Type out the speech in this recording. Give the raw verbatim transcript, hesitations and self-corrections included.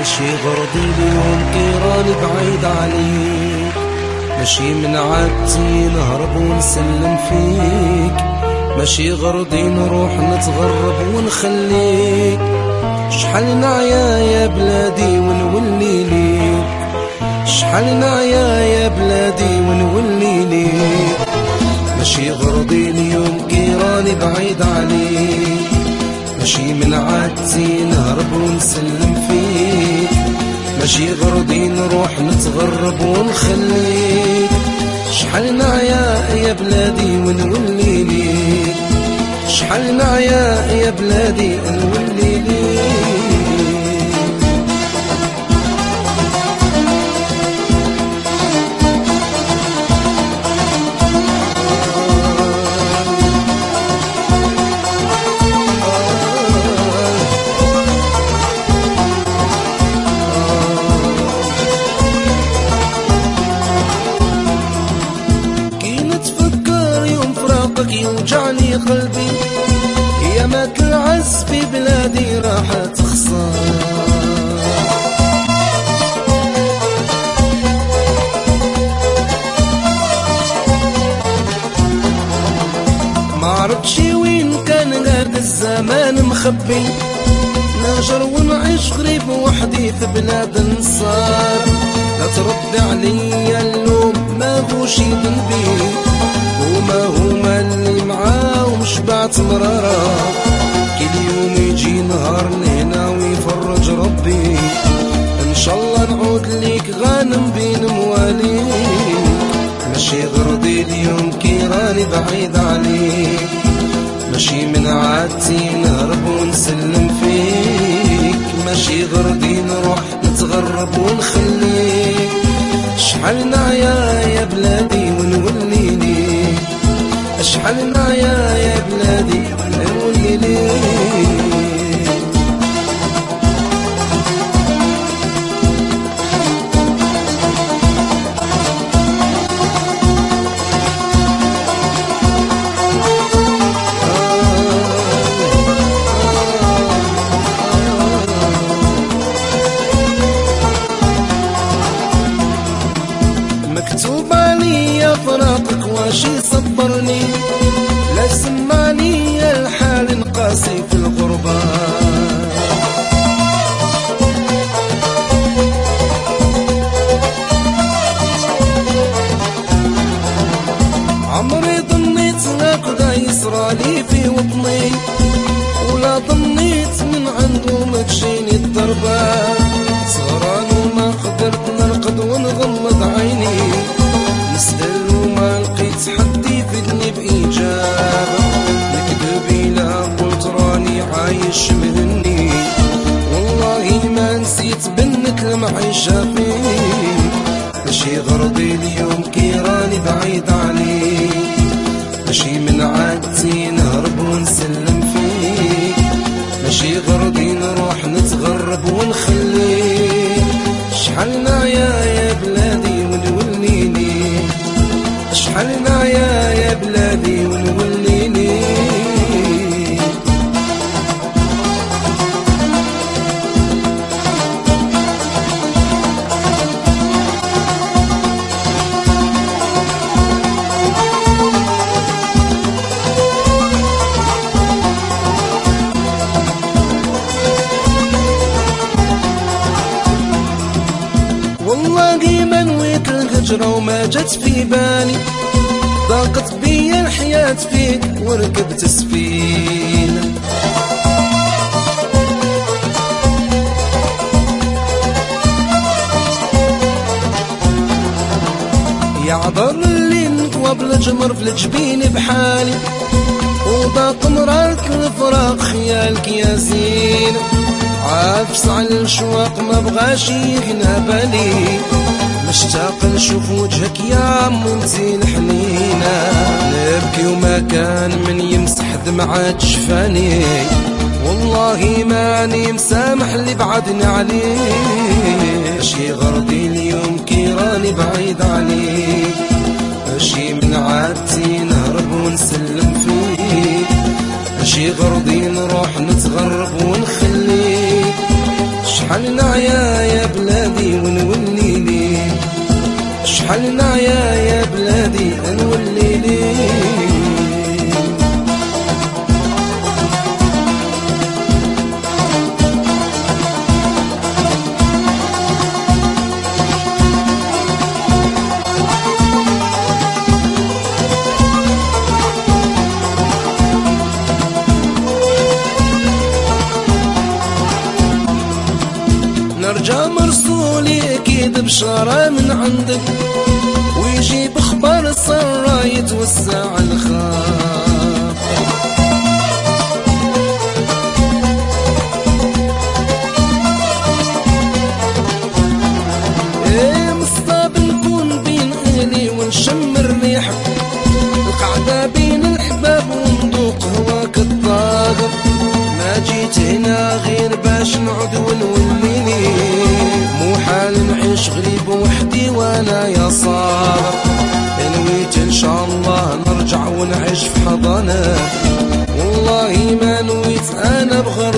ماشي غرضي اليوم كي راني بعيد عليك، ماشي من عادتي نهرب ونسلم فيك، ماشي غرضي نروح نتغرب ونخليك. شحال نعيا يا بلادي ونولي ليك، شحال نعيا يا بلادي ونولي ليك. ماشي غرضي اليوم كي راني بعيد عليك، ماشي من عادتي نهرب ونسلم فيك، ماشي غرضي نروح نتغرب ونخليك. شحال نعيا يا بلادي ونولي ليك، شحال نعيا يا بلادي نولي ليك. يوجعني قلبي يا مات العز في بلادي راح تخسر. ما عرفتش وين كان هذا الزمان مخبي، نهجر ونعيش غريب وحدي في بلاد النصار. لا ترد عليا اللوم ما هوش ذنبي، هما هما اللي معاهم شبعت مرارة. كل يوم يجي نهار لهنا ويفرج ربي، ان شاء الله نعود ليك غانم بين مواليك. ماشي غرضي اليوم كي راني بعيد عليك، ماشي من عادتي نهرب ونسلم فيك، ماشي غرضي نروح نتغرب ونخليك. شحال نعيا يا بلادي ونولي ليك، شحال نعيا يا بلادي نولي ليك. مكتوب عليا فراقك واش يصبرني، لا سمعني الحال نقاسي في الغربة. عمري ظنيت هكذا يصرالي في وطني، ولا ظنيت من عنده ما تجيني الضربة. صران وما قدرت نرقد ونغمض عيني، نسأل وما لقيت حد يفيدني بإجابة. نكذب إلا قلت راني عايش مهني، والله ما نسيت بنت المعيشة فيك. ماشي غرضي اليوم كي راني بعيد عليك، ماشي من عادتي نهرب ونسلم فيك، ماشي غرضي نروح نتغرب ونخليك. شحال نعيا يا بلادي ونولي ليك، شحال نعيا يا بلادي ونولي ليك. والله ما نويت الهجرة وما جت في بالي، ضاقت بيا الحياة فيك وركبت سفينة. يعذر اللي نقوى بالجمر في الجبين بحالي، وضاق مرارك الفراق خيالك يا زين. عافس على الشواق ما بغاش يغنى بالي، مشتاق نشوف وجهك يا عم وانتي الحنينة. نبكي وما كان من يمسح دمعات شفاني، والله ماني مسامح اللي بعدنا عليه. ماشي غرضي اليوم كي راني بعيد عليك، ماشي من عادتي نهرب ونسلم فيك، ماشي غرضي نروح نتغرب ونخليك. شحال نعيا يا بلادي ونولي لي، شحال نعيا يا بلادي نولي لي. نرجع مرسولي اكيد بشارة من عندك، ويجيب اخبار السرة يتوسع الخاطر. ايه مصطاب نكون بين اهلي ونشم الريح، القعدة بين الحباب وندوق هواك الطاغر. ما جيت هنا غير باش نعود ونوليني، مو حال نعيش غريب وحدي وانا يا صابر. نويت ان شاء الله نرجع ونعيش في حضانة، والله ما نويت انا بغربة